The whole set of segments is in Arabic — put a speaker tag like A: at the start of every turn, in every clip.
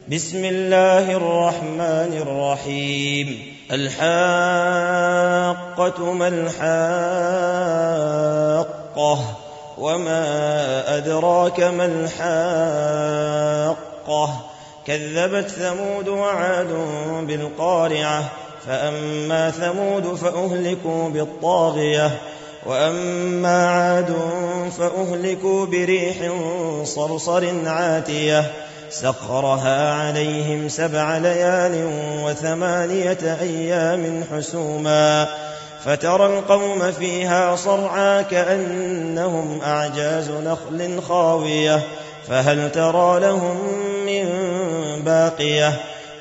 A: بسم الله الرحمن الرحيم. الحاقة ما الحاقة وما أدراك ما الحاقة كذبت ثمود وعاد بالقارعة فأما ثمود فأهلكوا بالطاغية وأما عاد فأهلكوا بريح صرصر عاتية سخرها عليهم 7 ليال و8 أيام حسوما فترى القوم فيها صرعى كأنهم أعجاز نخل خاوية فهل ترى لهم من باقية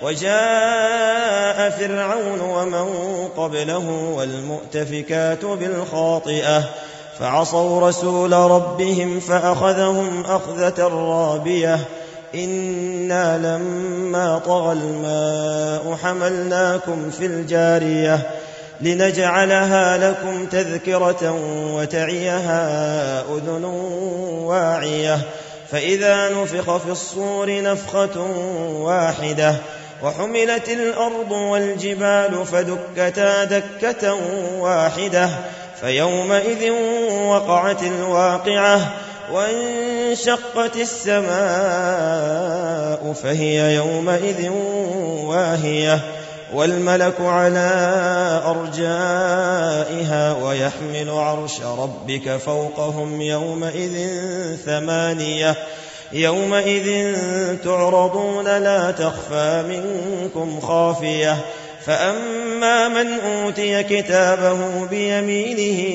A: وجاء فرعون ومن قبله والمؤتفكات بالخاطئة فعصوا رسول ربهم فأخذهم أخذة رابية إنا لما طغى الماء حملناكم في الجارية لنجعلها لكم تذكرة وتعيها أذن واعية فإذا نفخ في الصور نفخة واحدة وحملت الأرض والجبال فدكتا دكة واحدة فيومئذ وقعت الواقعة وانشقت السماء فهي يومئذ واهية والملك على أرجائها ويحمل عرش ربك فوقهم يومئذ تعرضون لا تخفى منكم خافية فأما من أوتي كتابه بيمينه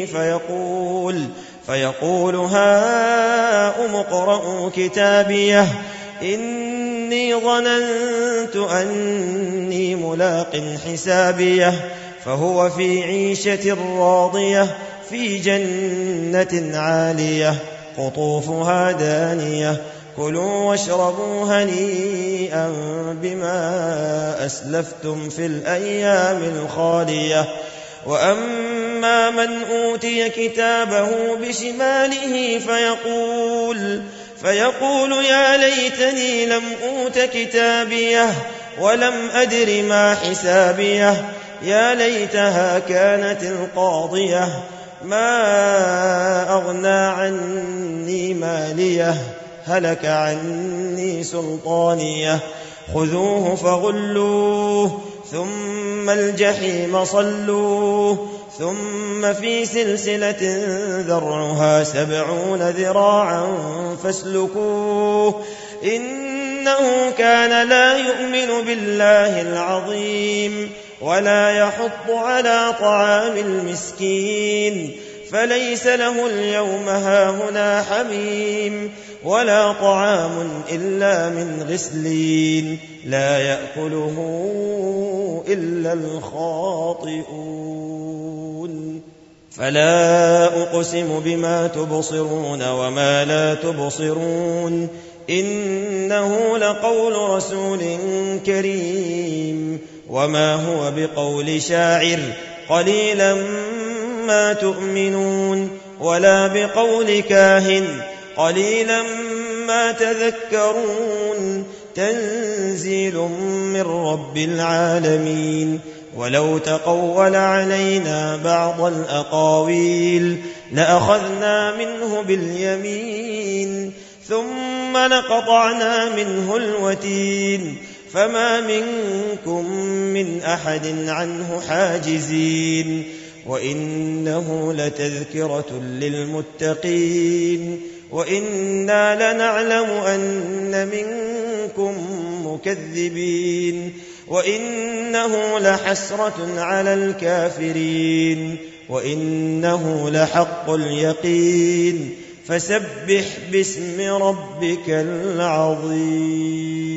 A: فيقول هاؤم اقرءوا كتابيه إني ظننت أني ملاق حسابيه فهو في عيشة راضية في جنة عالية قطوفها دانية كلوا واشربوا هنيئا بما أسلفتم في الأيام الخالية وأما من أوتي كتابه بشماله فيقول يا ليتني لم أوت كتابيه ولم أدر ما حسابيه يا ليتها كانت القاضية ما أغنى عني ماليه هلك عني سلطانيه خذوه فغلوه ثم الجحيم صلوه ثم في سلسلة ذرعها 70 ذراعا فاسلكوه إنه كان لا يؤمن بالله العظيم ولا يحض على طعام المسكين فليس له اليوم هاهنا حميم ولا طعام إلا من غسلين لا يأكله إلا الخاطئون فلا أقسم بما تبصرون وما لا تبصرون إنه لقول رسول كريم وما هو بقول شاعر قليلا ما تؤمنون ولا بقول كاهن قليلا ما تذكرون تنزيل من رب العالمين ولو تقول علينا بعض الأقاويل لأخذنا منه باليمين ثم لقطعنا منه الوتين فما منكم من أحد عنه حاجزين وإنه لتذكرة للمتقين وإنا لنعلم أن منكم مكذبين وإنه لحسرة على الكافرين وإنه لحق اليقين فسبح باسم ربك العظيم.